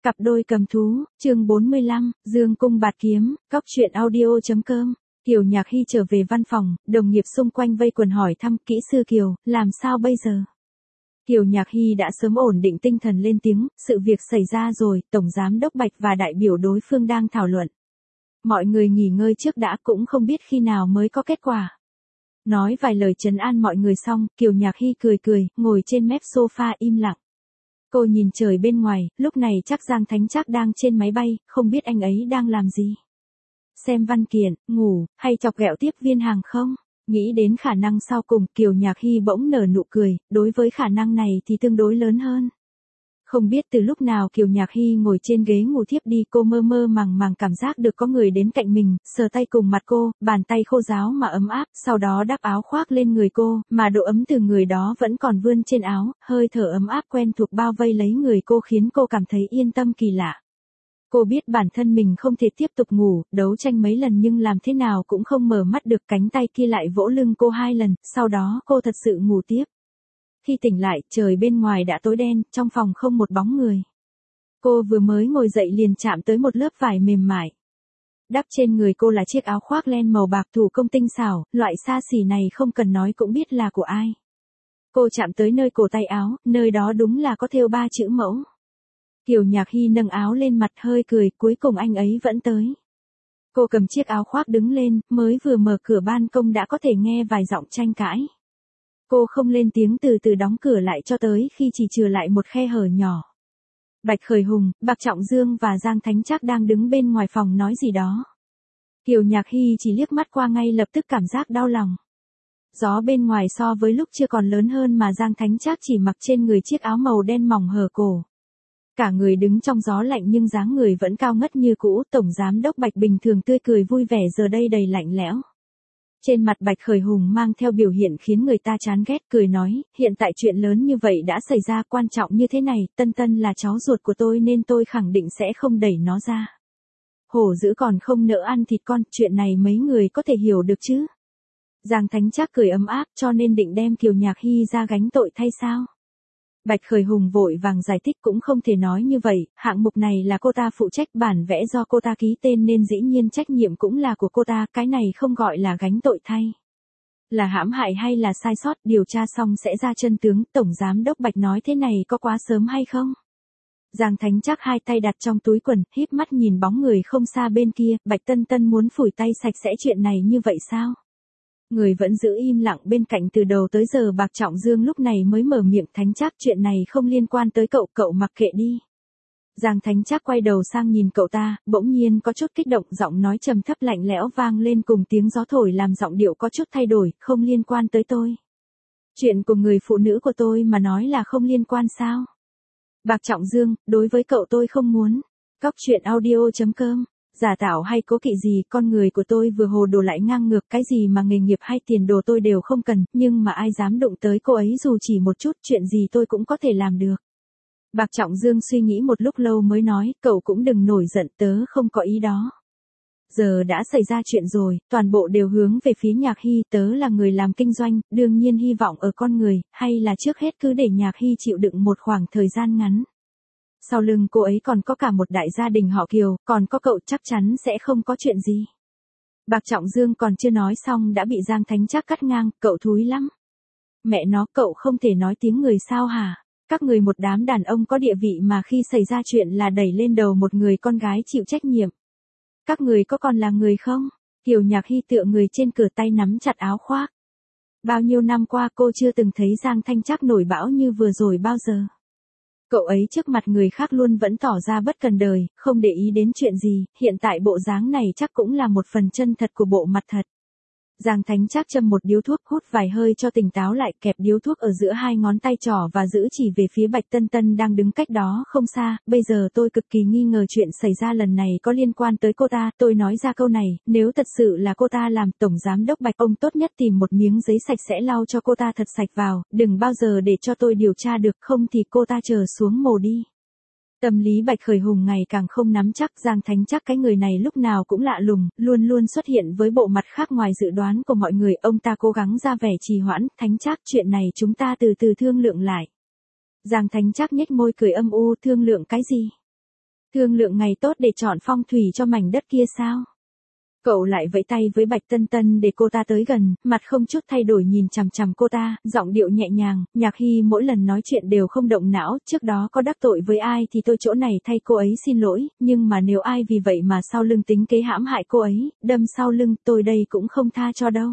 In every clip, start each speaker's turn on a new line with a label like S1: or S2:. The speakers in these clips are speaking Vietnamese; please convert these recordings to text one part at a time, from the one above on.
S1: Cặp đôi cầm thú, chương 45, Dương cung bạt kiếm, cóc truyện audio.com. Kiều Nhạc Hy trở về văn phòng, đồng nghiệp xung quanh vây quần hỏi thăm kỹ sư Kiều, làm sao bây giờ? Kiều Nhạc Hy đã sớm ổn định tinh thần lên tiếng, sự việc xảy ra rồi, Tổng Giám Đốc Bạch và đại biểu đối phương đang thảo luận. Mọi người nghỉ ngơi trước đã, cũng không biết khi nào mới có kết quả. Nói vài lời trấn an mọi người xong, Kiều Nhạc Hy cười, ngồi trên mép sofa im lặng. Cô nhìn trời bên ngoài, lúc này chắc Giang Thánh Trác đang trên máy bay, không biết anh ấy đang làm gì. Xem văn kiện, ngủ, hay chọc ghẹo tiếp viên hàng không? Nghĩ đến khả năng sau cùng, Kiều Nhạc Hy bỗng nở nụ cười, đối với khả năng này thì tương đối lớn hơn. Không biết từ lúc nào Kiều Nhạc Hy ngồi trên ghế ngủ thiếp đi, cô mơ màng cảm giác được có người đến cạnh mình, sờ tay cùng mặt cô, bàn tay khô ráo mà ấm áp, sau đó đắp áo khoác lên người cô, mà độ ấm từ người đó vẫn còn vươn trên áo, hơi thở ấm áp quen thuộc bao vây lấy người cô khiến cô cảm thấy yên tâm kỳ lạ. Cô biết bản thân mình không thể tiếp tục ngủ, đấu tranh mấy lần nhưng làm thế nào cũng không mở mắt được, cánh tay kia lại vỗ lưng cô 2 lần, sau đó cô thật sự ngủ tiếp. Khi tỉnh lại, trời bên ngoài đã tối đen, trong phòng không một bóng người. Cô vừa mới ngồi dậy liền chạm tới một lớp vải mềm mại. Đắp trên người cô là chiếc áo khoác len màu bạc thủ công tinh xảo, loại xa xỉ này không cần nói cũng biết là của ai. Cô chạm tới nơi cổ tay áo, nơi đó đúng là có thêu 3 chữ mẫu. Kiều Nhạc Hy nâng áo lên mặt hơi cười, cuối cùng anh ấy vẫn tới. Cô cầm chiếc áo khoác đứng lên, mới vừa mở cửa ban công đã có thể nghe vài giọng tranh cãi. Cô không lên tiếng, từ từ đóng cửa lại cho tới khi chỉ chừa lại một khe hở nhỏ. Bạch Khởi Hùng, Bạc Trọng Dương và Giang Thánh Trác đang đứng bên ngoài phòng nói gì đó. Kiều Nhạc Hy chỉ liếc mắt qua ngay lập tức cảm giác đau lòng. Gió bên ngoài so với lúc chưa còn lớn hơn mà Giang Thánh Trác chỉ mặc trên người chiếc áo màu đen mỏng hở cổ. Cả người đứng trong gió lạnh nhưng dáng người vẫn cao ngất như cũ, Tổng Giám Đốc Bạch bình thường tươi cười vui vẻ giờ đây đầy lạnh lẽo. Trên mặt Bạch Khởi Hùng mang theo biểu hiện khiến người ta chán ghét, cười nói, hiện tại chuyện lớn như vậy đã xảy ra, quan trọng như thế này, Tân Tân là cháu ruột của tôi nên tôi khẳng định sẽ không đẩy nó ra. Hổ dữ còn không nỡ ăn thịt con, chuyện này mấy người có thể hiểu được chứ. Giang Thánh Trác cười ấm áp, cho nên định đem Kiều Nhạc Hy ra gánh tội thay sao? Bạch Khởi Hùng vội vàng giải thích, cũng không thể nói như vậy, hạng mục này là cô ta phụ trách, bản vẽ do cô ta ký tên nên dĩ nhiên trách nhiệm cũng là của cô ta, cái này không gọi là gánh tội thay. Là hãm hại hay là sai sót, điều tra xong sẽ ra chân tướng. Tổng Giám Đốc Bạch nói thế này có quá sớm hay không? Giang Thánh Trác 2 tay đặt trong túi quần, híp mắt nhìn bóng người không xa bên kia, Bạch Tân Tân muốn phủi tay sạch sẽ chuyện này như vậy sao? Người vẫn giữ im lặng bên cạnh từ đầu tới giờ. Bạc Trọng Dương lúc này mới mở miệng, Thánh Trác, chuyện này không liên quan tới cậu, cậu mặc kệ đi. Giang Thánh Trác quay đầu sang nhìn cậu ta, bỗng nhiên có chút kích động, giọng nói trầm thấp lạnh lẽo vang lên cùng tiếng gió thổi làm giọng điệu có chút thay đổi, không liên quan tới tôi. Chuyện của người phụ nữ của tôi mà nói là không liên quan sao? Bạc Trọng Dương, đối với cậu tôi không muốn. Cóc truyện audio.com. Giả tạo hay cố kỵ gì, con người của tôi vừa hồ đồ lại ngang ngược, cái gì mà nghề nghiệp hay tiền đồ tôi đều không cần, nhưng mà ai dám đụng tới cô ấy dù chỉ một chút, chuyện gì tôi cũng có thể làm được. Bạc Trọng Dương suy nghĩ một lúc lâu mới nói, cậu cũng đừng nổi giận, tớ không có ý đó. Giờ đã xảy ra chuyện rồi, toàn bộ đều hướng về phía Nhạc Hy, tớ là người làm kinh doanh, đương nhiên hy vọng ở con người, hay là trước hết cứ để Nhạc Hy chịu đựng một khoảng thời gian ngắn. Sau lưng cô ấy còn có cả một đại gia đình họ Kiều, còn có cậu, chắc chắn sẽ không có chuyện gì. Bạc Trọng Dương còn chưa nói xong đã bị Giang Thánh Trác cắt ngang, cậu thúi lắm. Mẹ nó, cậu không thể nói tiếng người sao hả? Các người một đám đàn ông có địa vị mà khi xảy ra chuyện là đẩy lên đầu một người con gái chịu trách nhiệm. Các người có còn là người không? Kiều Nhạc Hy tựa người trên cửa, tay nắm chặt áo khoác. Bao nhiêu năm qua cô chưa từng thấy Giang Thánh Trác nổi bão như vừa rồi bao giờ. Cậu ấy trước mặt người khác luôn vẫn tỏ ra bất cần đời, không để ý đến chuyện gì, hiện tại bộ dáng này chắc cũng là một phần chân thật của bộ mặt thật. Giang Thánh Trác châm một điếu thuốc, hút vài hơi cho tỉnh táo lại, kẹp điếu thuốc ở giữa 2 ngón tay trỏ và giữ chỉ về phía Bạch Tân Tân đang đứng cách đó không xa. Bây giờ tôi cực kỳ nghi ngờ chuyện xảy ra lần này có liên quan tới cô ta, tôi nói ra câu này, nếu thật sự là cô ta làm, Tổng Giám Đốc Bạch ông tốt nhất tìm một miếng giấy sạch sẽ lau cho cô ta thật sạch vào, đừng bao giờ để cho tôi điều tra được, không thì cô ta chờ xuống mồ đi. Tâm lý Bạch Khởi Hùng ngày càng không nắm chắc, Giang Thánh Trác cái người này lúc nào cũng lạ lùng, luôn luôn xuất hiện với bộ mặt khác ngoài dự đoán của mọi người, ông ta cố gắng ra vẻ trì hoãn, Thánh Trác, chuyện này chúng ta từ từ thương lượng lại. Giang Thánh Trác nhếch môi cười âm u, thương lượng cái gì? Thương lượng ngày tốt để chọn phong thủy cho mảnh đất kia sao? Cậu lại vẫy tay với Bạch Tân Tân để cô ta tới gần, mặt không chút thay đổi nhìn chằm chằm cô ta, giọng điệu nhẹ nhàng. Nhạc Hy mỗi lần nói chuyện đều không động não, trước đó có đắc tội với ai thì tôi chỗ này thay cô ấy xin lỗi, nhưng mà nếu ai vì vậy mà sau lưng tính kế hãm hại cô ấy, đâm sau lưng, tôi đây cũng không tha cho đâu.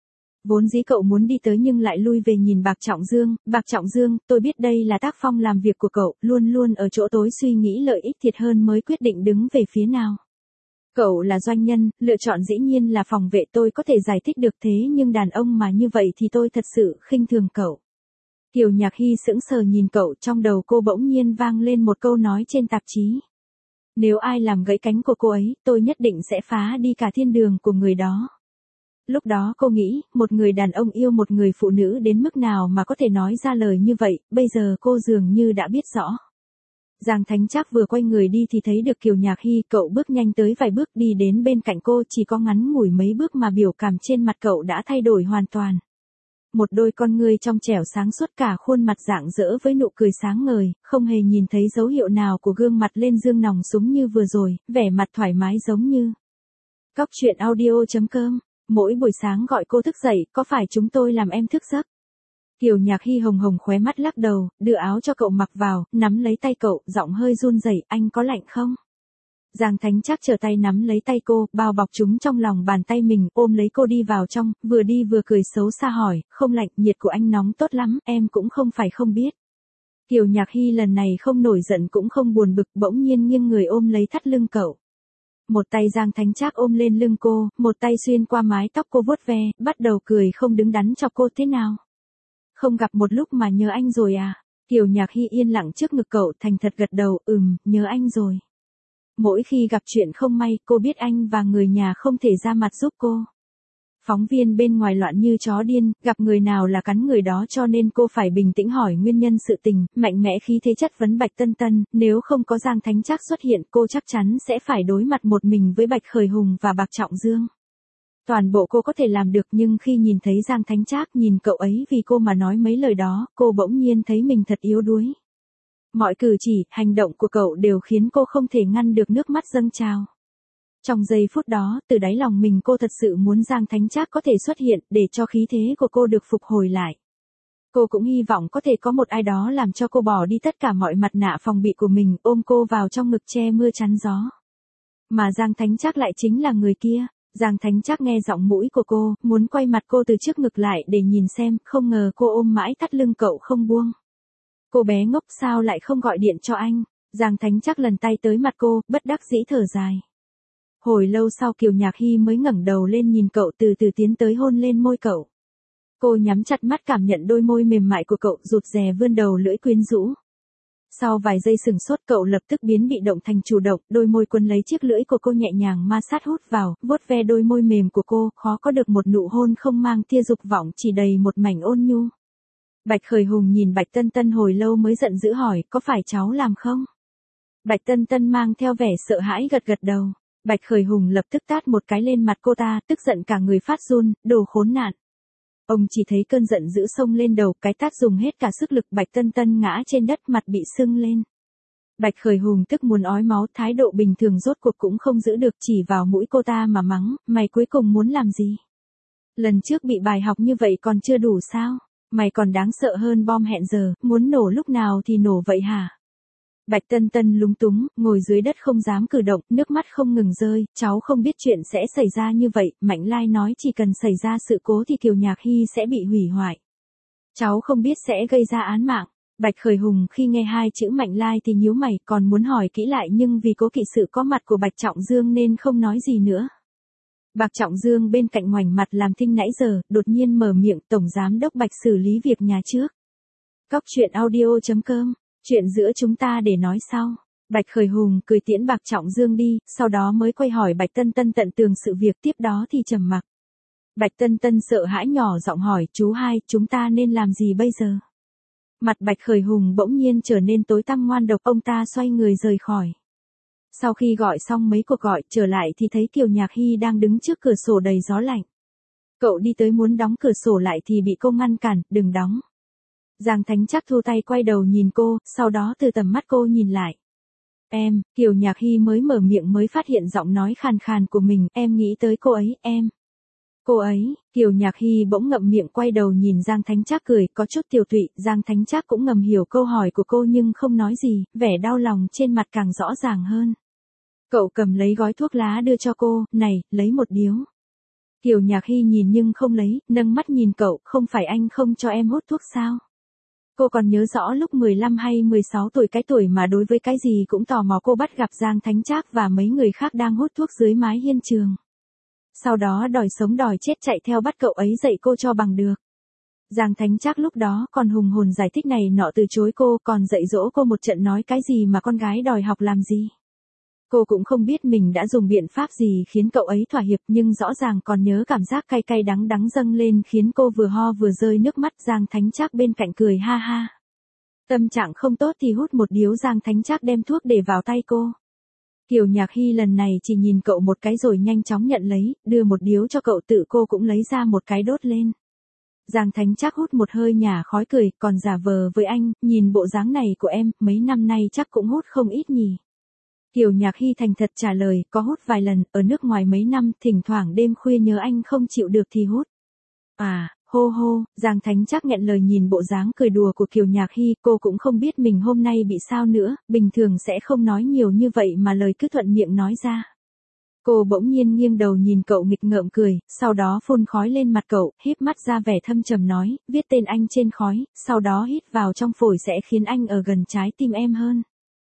S1: Vốn dĩ cậu muốn đi tới nhưng lại lui về nhìn Bạc Trọng Dương, tôi biết đây là tác phong làm việc của cậu, luôn luôn ở chỗ tối suy nghĩ lợi ích thiệt hơn mới quyết định đứng về phía nào. Cậu là doanh nhân, lựa chọn dĩ nhiên là phòng vệ, tôi có thể giải thích được, thế nhưng đàn ông mà như vậy thì tôi thật sự khinh thường cậu. Kiều Nhạc Hy sững sờ nhìn cậu, trong đầu cô bỗng nhiên vang lên một câu nói trên tạp chí. Nếu ai làm gãy cánh của cô ấy, tôi nhất định sẽ phá đi cả thiên đường của người đó. Lúc đó cô nghĩ, một người đàn ông yêu một người phụ nữ đến mức nào mà có thể nói ra lời như vậy, bây giờ cô dường như đã biết rõ. Giang Thánh Trác vừa quay người đi thì thấy được Kiều Nhạc Hy, cậu bước nhanh tới vài bước đi đến bên cạnh cô, chỉ có ngắn ngủi mấy bước mà biểu cảm trên mặt cậu đã thay đổi hoàn toàn. Một đôi con ngươi trong trẻo sáng suốt, cả khuôn mặt rạng rỡ với nụ cười sáng ngời, không hề nhìn thấy dấu hiệu nào của gương mặt lên dương nòng súng như vừa rồi, vẻ mặt thoải mái giống như. Cóc truyện audio.com, mỗi buổi sáng gọi cô thức dậy, có phải chúng tôi làm em thức giấc? Kiều Nhạc Hy hồng hồng khóe mắt lắc đầu, đưa áo cho cậu mặc vào, nắm lấy tay cậu, giọng hơi run rẩy, anh có lạnh không? Giang Thánh Trác trở tay nắm lấy tay cô, bao bọc chúng trong lòng bàn tay mình, ôm lấy cô đi vào trong, vừa đi vừa cười xấu xa hỏi, không lạnh, nhiệt của anh nóng tốt lắm, em cũng không phải không biết. Kiều Nhạc Hy lần này không nổi giận cũng không buồn bực, bỗng nhiên nghiêng người ôm lấy thắt lưng cậu. Một tay Giang Thánh Trác ôm lên lưng cô, một tay xuyên qua mái tóc cô vuốt ve, bắt đầu cười không đứng đắn cho cô. Thế nào? Không gặp một lúc mà nhớ anh rồi à? Kiều Nhạc Hy yên lặng trước ngực cậu, thành thật gật đầu, nhớ anh rồi. Mỗi khi gặp chuyện không may, cô biết anh và người nhà không thể ra mặt giúp cô. Phóng viên bên ngoài loạn như chó điên, gặp người nào là cắn người đó, cho nên cô phải bình tĩnh hỏi nguyên nhân sự tình, mạnh mẽ khí thế chất vấn Bạch Tân Tân, nếu không có Giang Thánh Trác xuất hiện, cô chắc chắn sẽ phải đối mặt một mình với Bạch Khởi Hùng và Bạc Trọng Dương. Toàn bộ cô có thể làm được, nhưng khi nhìn thấy Giang Thánh Trác nhìn cậu ấy vì cô mà nói mấy lời đó, cô bỗng nhiên thấy mình thật yếu đuối. Mọi cử chỉ, hành động của cậu đều khiến cô không thể ngăn được nước mắt dâng trào. Trong giây phút đó, từ đáy lòng mình cô thật sự muốn Giang Thánh Trác có thể xuất hiện, để cho khí thế của cô được phục hồi lại. Cô cũng hy vọng có thể có một ai đó làm cho cô bỏ đi tất cả mọi mặt nạ phòng bị của mình, ôm cô vào trong ngực che mưa chắn gió. Mà Giang Thánh Trác lại chính là người kia. Giang Thánh Trác nghe giọng mũi của cô, muốn quay mặt cô từ trước ngực lại để nhìn xem, không ngờ cô ôm mãi thắt lưng cậu không buông. Cô bé ngốc, sao lại không gọi điện cho anh? Giang Thánh Trác lần tay tới mặt cô, bất đắc dĩ thở dài. Hồi lâu sau Kiều Nhạc Hy mới ngẩng đầu lên nhìn cậu, từ từ tiến tới hôn lên môi cậu. Cô nhắm chặt mắt cảm nhận đôi môi mềm mại của cậu, rụt rè vươn đầu lưỡi quyến rũ. Sau vài giây sừng sốt, cậu lập tức biến bị động thành chủ động, đôi môi quấn lấy chiếc lưỡi của cô nhẹ nhàng ma sát hút vào, vuốt ve đôi môi mềm của cô, khó có được một nụ hôn không mang tia dục vọng, chỉ đầy một mảnh ôn nhu. Bạch Khởi Hùng nhìn Bạch Tân Tân hồi lâu mới giận dữ hỏi, có phải cháu làm không? Bạch Tân Tân mang theo vẻ sợ hãi gật gật đầu. Bạch Khởi Hùng lập tức tát một cái lên mặt cô ta, tức giận cả người phát run, đồ khốn nạn. Ông chỉ thấy cơn giận dữ xông lên đầu, cái tát dùng hết cả sức lực, Bạch Tân Tân ngã trên đất, mặt bị sưng lên. Bạch Khởi Hùng tức muốn ói máu, thái độ bình thường rốt cuộc cũng không giữ được, chỉ vào mũi cô ta mà mắng, mày cuối cùng muốn làm gì? Lần trước bị bài học như vậy còn chưa đủ sao? Mày còn đáng sợ hơn bom hẹn giờ, muốn nổ lúc nào thì nổ vậy hả? Bạch Tân Tân lúng túng, ngồi dưới đất không dám cử động, nước mắt không ngừng rơi, cháu không biết chuyện sẽ xảy ra như vậy, Mạnh Lai nói chỉ cần xảy ra sự cố thì Kiều Nhạc Hy sẽ bị hủy hoại. Cháu không biết sẽ gây ra án mạng. Bạch Khởi Hùng khi nghe hai chữ Mạnh Lai thì nhíu mày, còn muốn hỏi kỹ lại nhưng vì cố kỵ sự có mặt của Bạch Trọng Dương nên không nói gì nữa. Bạc Trọng Dương bên cạnh ngoảnh mặt làm thinh nãy giờ, đột nhiên mở miệng, Tổng Giám đốc Bạch xử lý việc nhà trước. Cóc truyện audio.com, chuyện giữa chúng ta để nói sau. Bạch Khởi Hùng cười tiễn Bạc Trọng Dương đi, sau đó mới quay hỏi Bạch Tân Tân tận tường sự việc, tiếp đó thì trầm mặc. Bạch Tân Tân sợ hãi nhỏ giọng hỏi, chú hai, chúng ta nên làm gì bây giờ? Mặt Bạch Khởi Hùng bỗng nhiên trở nên tối tăm ngoan độc, ông ta xoay người rời khỏi. Sau khi gọi xong mấy cuộc gọi, trở lại thì thấy Kiều Nhạc Hy đang đứng trước cửa sổ đầy gió lạnh. Cậu đi tới muốn đóng cửa sổ lại thì bị cô ngăn cản, đừng đóng. Giang Thánh Trác thu tay quay đầu nhìn cô, sau đó từ tầm mắt cô nhìn lại. Em, Kiều Nhạc Hy mới mở miệng mới phát hiện giọng nói khàn khàn của mình, em nghĩ tới cô ấy, em. Cô ấy, Kiều Nhạc Hy bỗng ngậm miệng quay đầu nhìn Giang Thánh Trác cười, có chút tiều tụy, Giang Thánh Trác cũng ngầm hiểu câu hỏi của cô nhưng không nói gì, vẻ đau lòng trên mặt càng rõ ràng hơn. Cậu cầm lấy gói thuốc lá đưa cho cô, này, lấy một điếu. Kiều Nhạc Hy nhìn nhưng không lấy, nâng mắt nhìn cậu, không phải anh không cho em hút thuốc sao? Cô còn nhớ rõ lúc 15 hay 16 tuổi, cái tuổi mà đối với cái gì cũng tò mò, cô bắt gặp Giang Thánh Trác và mấy người khác đang hút thuốc dưới mái hiên trường. Sau đó đòi sống đòi chết chạy theo bắt cậu ấy dạy cô cho bằng được. Giang Thánh Trác lúc đó còn hùng hồn giải thích này nọ từ chối cô, còn dạy dỗ cô một trận nói cái gì mà con gái đòi học làm gì. Cô cũng không biết mình đã dùng biện pháp gì khiến cậu ấy thỏa hiệp, nhưng rõ ràng còn nhớ cảm giác cay cay đắng đắng dâng lên khiến cô vừa ho vừa rơi nước mắt. Giang Thánh Trác bên cạnh cười ha ha. Tâm trạng không tốt thì hút một điếu. Giang Thánh Trác đem thuốc để vào tay cô. Kiều Nhạc Hy lần này chỉ nhìn cậu một cái rồi nhanh chóng nhận lấy, đưa một điếu cho cậu, tự cô cũng lấy ra một cái đốt lên. Giang Thánh Trác hút một hơi nhả khói cười, còn giả vờ với anh, nhìn bộ dáng này của em, mấy năm nay chắc cũng hút không ít nhỉ. Kiều Nhạc Hy thành thật trả lời, có hút vài lần, ở nước ngoài mấy năm, thỉnh thoảng đêm khuya nhớ anh không chịu được thì hút. À, hô hô, Giang Thánh Trác nghẹn lời nhìn bộ dáng cười đùa của Kiều Nhạc Hy, cô cũng không biết mình hôm nay bị sao nữa, bình thường sẽ không nói nhiều như vậy mà lời cứ thuận miệng nói ra. Cô bỗng nhiên nghiêng đầu nhìn cậu nghịch ngợm cười, sau đó phun khói lên mặt cậu, híp mắt ra vẻ thâm trầm nói, viết tên anh trên khói, sau đó hít vào trong phổi sẽ khiến anh ở gần trái tim em hơn.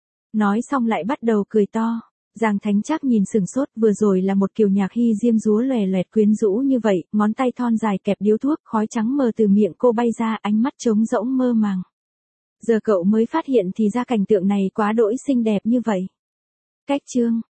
S1: Nói xong lại bắt đầu cười to. Giang Thánh Trác nhìn sửng sốt, vừa rồi là một Kiều Nhạc Hy diêm dúa lòe loẹt quyến rũ như vậy, ngón tay thon dài kẹp điếu thuốc, khói trắng mờ từ miệng cô bay ra, ánh mắt trống rỗng mơ màng. Giờ cậu mới phát hiện thì ra cảnh tượng này quá đỗi xinh đẹp như vậy. Cách chương